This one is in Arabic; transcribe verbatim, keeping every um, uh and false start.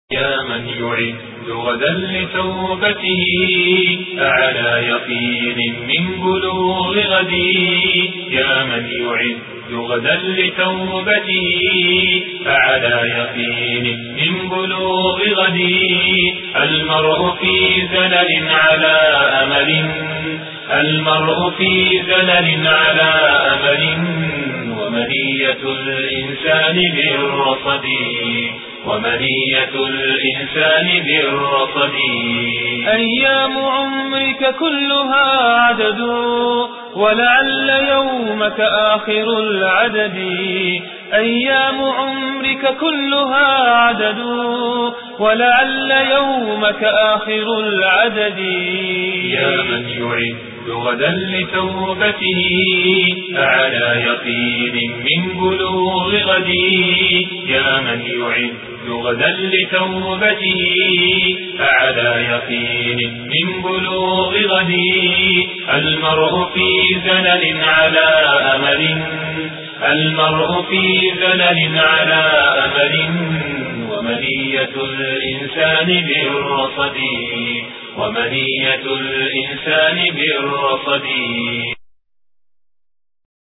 يا من يعد غدا لتوبته أعلى يقين من بلوغ غدي. يا من يعد غدا لتوبته أعلى يقين من بلوغ غدي. المرء في زلل على أمل المرء في زلل على أمل ومنية الإنسان بالرصد ومنية الإنسان بالرصد. أيام عمرك كلها عدد ولعل يومك آخر العدد. أيام عمرك كلها عدد ولعل يومك آخر العدد. يا من يعد غدا لتوبته أعلى يقين من بلوغ غدي. يا من يعد غدا لتوبته أعلى يقين من بلوغ غدي. المرء في زلل على أمل المرء في زلل على أمل ومنية الإنسان بالرصد ومنية الإنسان بالرصد.